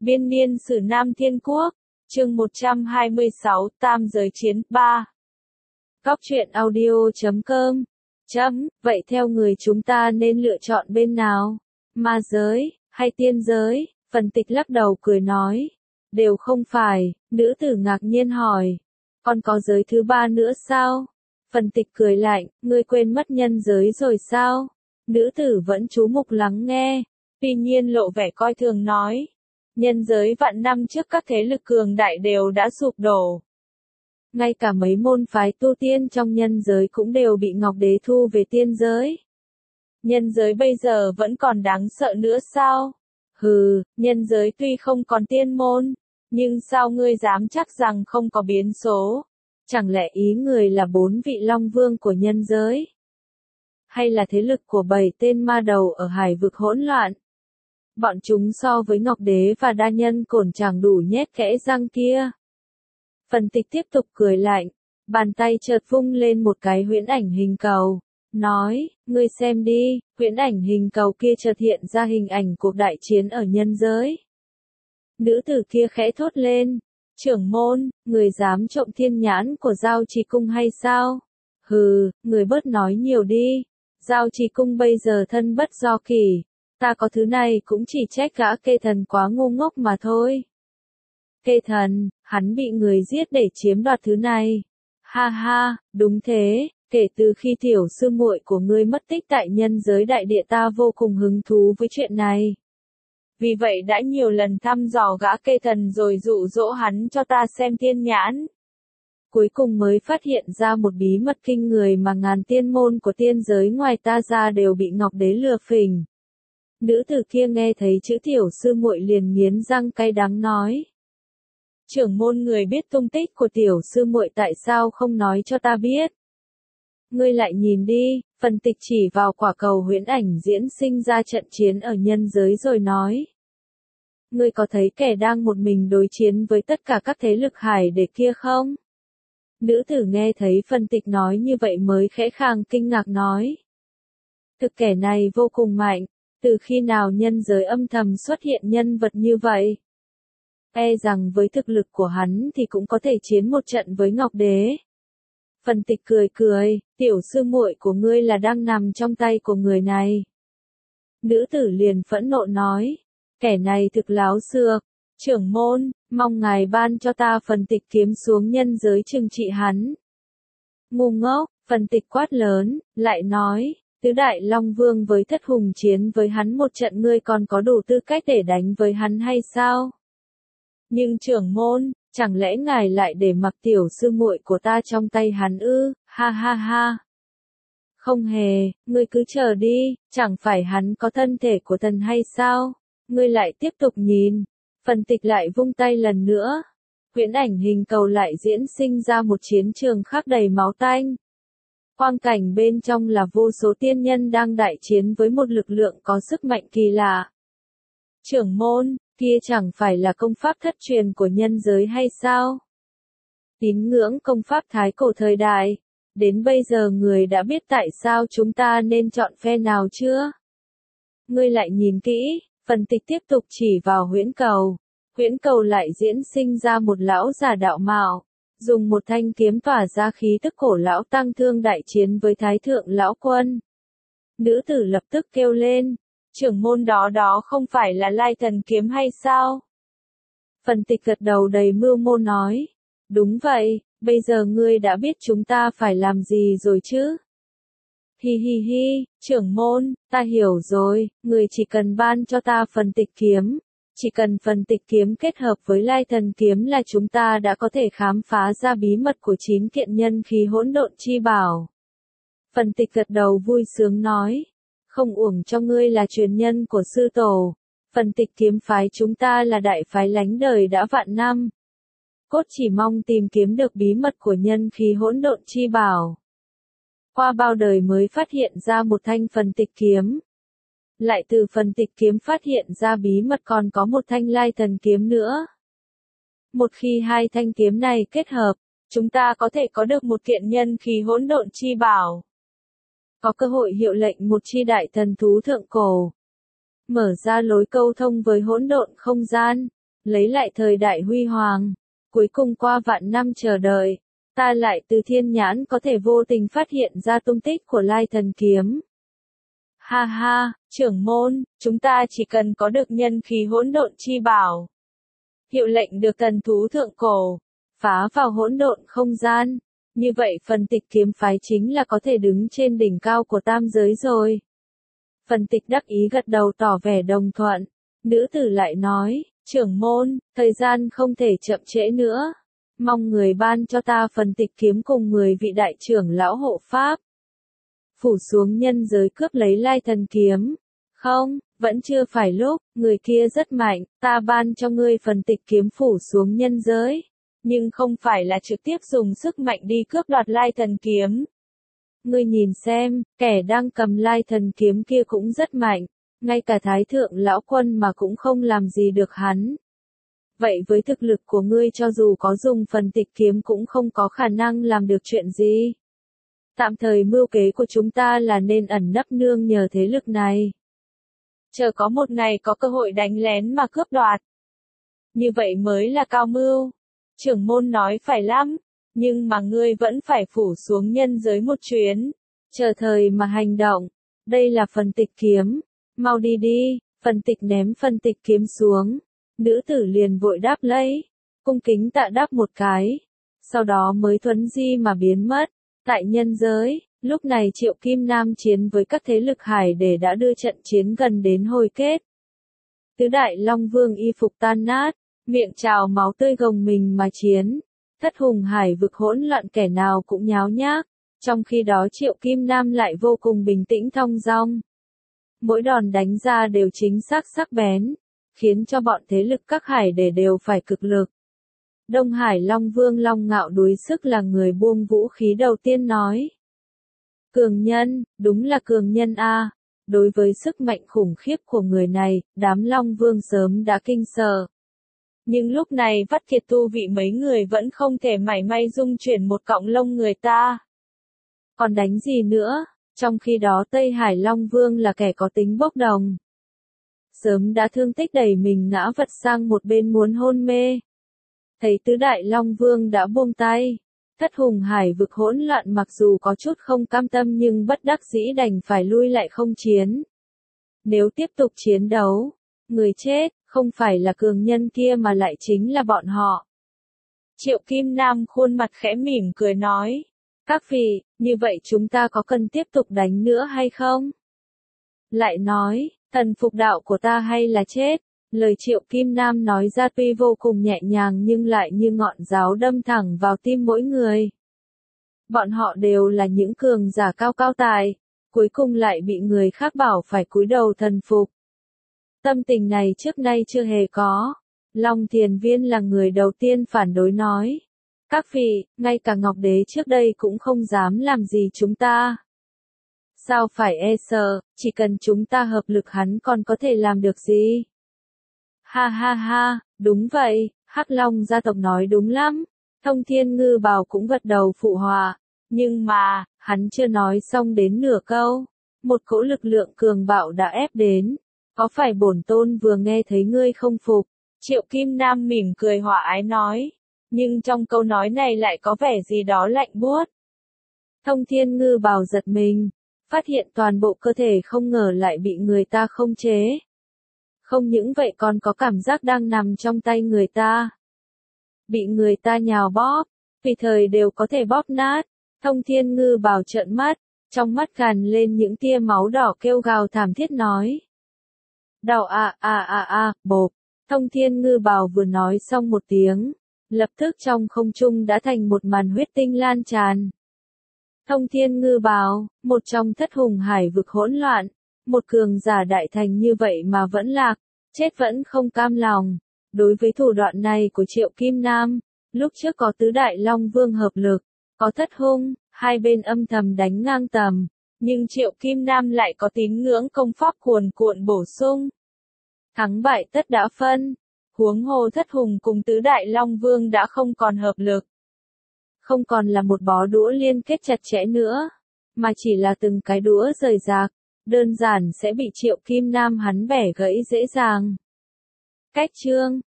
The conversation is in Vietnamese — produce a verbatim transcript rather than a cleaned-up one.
Biên niên sử Nam Thiên Quốc, chương một trăm hai mươi sáu, Tam giới chiến, ba. Góc truyện audio chấm com. Chấm, vậy theo người chúng ta nên lựa chọn bên nào? Ma giới, hay tiên giới? Phần tịch lắc đầu cười nói. Đều không phải, nữ tử ngạc nhiên hỏi. Còn có giới thứ ba nữa sao? Phần tịch cười lạnh, ngươi quên mất nhân giới rồi sao? Nữ tử vẫn chú mục lắng nghe. Tuy nhiên lộ vẻ coi thường nói. Nhân giới vạn năm trước các thế lực cường đại đều đã sụp đổ. Ngay cả mấy môn phái tu tiên trong nhân giới cũng đều bị Ngọc Đế thu về tiên giới. Nhân giới bây giờ vẫn còn đáng sợ nữa sao? Hừ, nhân giới tuy không còn tiên môn, nhưng sao ngươi dám chắc rằng không có biến số? Chẳng lẽ ý người là bốn vị long vương của nhân giới? Hay là thế lực của bảy tên ma đầu ở hải vực hỗn loạn? Bọn chúng so với Ngọc Đế và đa nhân cổn chẳng đủ nhét kẽ răng kia. Phần tịch tiếp tục cười lạnh, bàn tay chợt vung lên một cái huyễn ảnh hình cầu, nói, ngươi xem đi, huyễn ảnh hình cầu kia chợt hiện ra hình ảnh cuộc đại chiến ở nhân giới. Nữ tử kia khẽ thốt lên, trưởng môn, người dám trộm thiên nhãn của Giao Trì Cung hay sao? Hừ, người bớt nói nhiều đi, Giao Trì Cung bây giờ thân bất do kỷ. Ta có thứ này cũng chỉ trách gã Kê Thần quá ngu ngốc mà thôi. Kê Thần, hắn bị người giết để chiếm đoạt thứ này. Ha ha, đúng thế, kể từ khi tiểu sư muội của ngươi mất tích tại nhân giới đại địa ta vô cùng hứng thú với chuyện này. Vì vậy đã nhiều lần thăm dò gã Kê Thần rồi dụ dỗ hắn cho ta xem thiên nhãn. Cuối cùng mới phát hiện ra một bí mật kinh người mà ngàn tiên môn của tiên giới ngoài ta ra đều bị Ngọc Đế lừa phỉnh. Nữ tử kia nghe thấy chữ tiểu sư muội liền nghiến răng cay đắng nói. Trưởng môn người biết tung tích của tiểu sư muội tại sao không nói cho ta biết? Ngươi lại nhìn đi, phần tịch chỉ vào quả cầu huyễn ảnh diễn sinh ra trận chiến ở nhân giới rồi nói. Ngươi có thấy kẻ đang một mình đối chiến với tất cả các thế lực hải để kia không? Nữ tử nghe thấy phần tịch nói như vậy mới khẽ khàng kinh ngạc nói. Thực kẻ này vô cùng mạnh. Từ khi nào nhân giới âm thầm xuất hiện nhân vật như vậy? E rằng với thực lực của hắn thì cũng có thể chiến một trận với Ngọc Đế. Phần tịch cười cười, tiểu sư muội của ngươi là đang nằm trong tay của người này. Nữ tử liền phẫn nộ nói, kẻ này thực láo xược, trưởng môn, mong ngài ban cho ta phần tịch kiếm xuống nhân giới trừng trị hắn. Ngu ngốc, phần tịch quát lớn, lại nói. Tứ Đại Long Vương với Thất Hùng chiến với hắn một trận ngươi còn có đủ tư cách để đánh với hắn hay sao? Nhưng trưởng môn, chẳng lẽ ngài lại để mặc tiểu sư muội của ta trong tay hắn ư? Ha ha ha. Không hề, ngươi cứ chờ đi, chẳng phải hắn có thân thể của thần hay sao? Ngươi lại tiếp tục nhìn. Phần tịch lại vung tay lần nữa. Huyễn ảnh hình cầu lại diễn sinh ra một chiến trường khắc đầy máu tanh. Quang cảnh bên trong là vô số tiên nhân đang đại chiến với một lực lượng có sức mạnh kỳ lạ. Trưởng môn, kia chẳng phải là công pháp thất truyền của nhân giới hay sao? Tín ngưỡng công pháp thái cổ thời đại. Đến bây giờ người đã biết tại sao chúng ta nên chọn phe nào chưa? Ngươi lại nhìn kỹ, phần tịch tiếp tục chỉ vào huyễn cầu. Huyễn cầu lại diễn sinh ra một lão già đạo mạo. Dùng một thanh kiếm tỏa ra khí tức cổ lão tăng thương đại chiến với thái thượng lão quân. Nữ tử lập tức kêu lên, trưởng môn đó đó không phải là Lai Thần kiếm hay sao? Phần tịch gật đầu đầy mưu mô nói, đúng vậy, bây giờ ngươi đã biết chúng ta phải làm gì rồi chứ? Hi hi hi, trưởng môn, ta hiểu rồi, người chỉ cần ban cho ta phần tịch kiếm. Chỉ cần phần tịch kiếm kết hợp với Lai Thần kiếm là chúng ta đã có thể khám phá ra bí mật của chín kiện nhân khí hỗn độn chi bảo. Phần tịch gật đầu vui sướng nói, không uổng cho ngươi là truyền nhân của sư tổ. Phần tịch kiếm phái chúng ta là đại phái lánh đời đã vạn năm. Cốt chỉ mong tìm kiếm được bí mật của nhân khí hỗn độn chi bảo. Qua bao đời mới phát hiện ra một thanh phần tịch kiếm. Lại từ phần tịch kiếm phát hiện ra bí mật còn có một thanh Lai Thần kiếm nữa. Một khi hai thanh kiếm này kết hợp, chúng ta có thể có được một kiện nhân khí hỗn độn chi bảo. Có cơ hội hiệu lệnh một chi đại thần thú thượng cổ. Mở ra lối câu thông với hỗn độn không gian. lấy lại thời đại huy hoàng. Cuối cùng qua vạn năm chờ đợi, ta lại từ thiên nhãn có thể vô tình phát hiện ra tung tích của Lai Thần Kiếm. Ha ha, trưởng môn, chúng ta chỉ cần có được nhân khí hỗn độn chi bảo. Hiệu lệnh được thần thú thượng cổ, phá vào hỗn độn không gian. Như vậy phần tịch kiếm phái chính là có thể đứng trên đỉnh cao của tam giới rồi. Phần tịch đắc ý gật đầu tỏ vẻ đồng thuận. Nữ tử lại nói, trưởng môn, thời gian không thể chậm trễ nữa. Mong người ban cho ta phần tịch kiếm cùng mười vị đại trưởng lão hộ pháp. Phủ xuống nhân giới cướp lấy Lai Thần Kiếm. Không, vẫn chưa phải lúc, người kia rất mạnh, ta ban cho ngươi phần tịch kiếm phủ xuống nhân giới. Nhưng không phải là trực tiếp dùng sức mạnh đi cướp đoạt Lai Thần Kiếm. Ngươi nhìn xem, kẻ đang cầm Lai Thần Kiếm kia cũng rất mạnh, ngay cả Thái Thượng Lão Quân mà cũng không làm gì được hắn. Vậy với thực lực của ngươi cho dù có dùng phần tịch kiếm cũng không có khả năng làm được chuyện gì. Tạm thời mưu kế của chúng ta là nên ẩn nấp nương nhờ thế lực này. Chờ có một ngày có cơ hội đánh lén mà cướp đoạt. Như vậy mới là cao mưu. Trưởng môn nói phải lắm, nhưng mà ngươi vẫn phải phủ xuống nhân giới một chuyến. Chờ thời mà hành động. Đây là phần tịch kiếm. Mau đi đi, phần tịch ném phần tịch kiếm xuống. Nữ tử liền vội đáp lấy. Cung kính tạ đáp một cái. Sau đó mới thuấn di mà biến mất. Tại nhân giới, lúc này Triệu Kim Nam chiến với các thế lực hải để đã đưa trận chiến gần đến hồi kết. Tứ đại Long Vương y phục tan nát, miệng trào máu tươi gồng mình mà chiến. Thất hùng hải vực hỗn loạn kẻ nào cũng nháo nhác, trong khi đó Triệu Kim Nam lại vô cùng bình tĩnh thong dong. Mỗi đòn đánh ra đều chính xác sắc bén, khiến cho bọn thế lực các hải để đều phải cực lực. Đông Hải Long Vương Long Ngạo đuối sức là người buông vũ khí đầu tiên nói. Cường nhân, đúng là cường nhân a. Đối với sức mạnh khủng khiếp của người này, đám Long Vương sớm đã kinh sợ. Nhưng lúc này vắt kiệt tu vị mấy người vẫn không thể mảy may dung chuyển một cọng lông người ta. Còn đánh gì nữa, trong khi đó Tây Hải Long Vương là kẻ có tính bốc đồng. Sớm đã thương tích đẩy mình ngã vật sang một bên muốn hôn mê. Thấy tứ đại Long Vương đã buông tay, thất hùng hải vực hỗn loạn mặc dù có chút không cam tâm nhưng bất đắc dĩ đành phải lui lại không chiến. Nếu tiếp tục chiến đấu, người chết, không phải là cường nhân kia mà lại chính là bọn họ. Triệu Kim Nam khuôn mặt khẽ mỉm cười nói, các vị, như vậy chúng ta có cần tiếp tục đánh nữa hay không? Lại nói, thần phục đạo của ta hay là chết? Lời Triệu Kim Nam nói ra tuy vô cùng nhẹ nhàng nhưng lại như ngọn giáo đâm thẳng vào tim mỗi người. Bọn họ đều là những cường giả cao cao tài, cuối cùng lại bị người khác bảo phải cúi đầu thần phục. Tâm tình này trước nay chưa hề có. Long Thiền Viên là người đầu tiên phản đối nói. Các vị, ngay cả Ngọc Đế trước đây cũng không dám làm gì chúng ta. Sao phải e sợ, chỉ cần chúng ta hợp lực hắn còn có thể làm được gì? Ha ha ha, đúng vậy, Hắc Long gia tộc nói đúng lắm. Thông Thiên Ngư Bào cũng gật đầu phụ họa. Nhưng mà, hắn chưa nói xong đến nửa câu. Một cỗ lực lượng cường bạo đã ép đến. Có phải bổn tôn vừa nghe thấy ngươi không phục? Triệu Kim Nam mỉm cười hòa ái nói. Nhưng trong câu nói này lại có vẻ gì đó lạnh buốt. Thông Thiên Ngư Bào giật mình. Phát hiện toàn bộ cơ thể không ngờ lại bị người ta khống chế. Không những vậy còn có cảm giác đang nằm trong tay người ta. Bị người ta nhào bóp, tùy thời đều có thể bóp nát. Thông Thiên Ngư Bào trợn mắt, trong mắt gàn lên những tia máu đỏ kêu gào thảm thiết nói. Đau a a a a, bộp. Thông Thiên Ngư Bào vừa nói xong một tiếng, lập tức trong không trung đã thành một màn huyết tinh lan tràn. Thông Thiên Ngư Bào, một trong thất hùng hải vực hỗn loạn, một cường giả đại thành như vậy mà vẫn lạc, chết vẫn không cam lòng. Đối với thủ đoạn này của Triệu Kim Nam, lúc trước có tứ đại Long Vương hợp lực, có thất hung, hai bên âm thầm đánh ngang tầm, nhưng Triệu Kim Nam lại có tín ngưỡng công pháp cuồn cuộn bổ sung. Thắng bại tất đã phân, huống hồ thất hùng cùng tứ đại Long Vương đã không còn hợp lực. Không còn là một bó đũa liên kết chặt chẽ nữa, mà chỉ là từng cái đũa rời rạc, đơn giản sẽ bị Triệu Kim Nam hắn bẻ gãy dễ dàng. Cách chương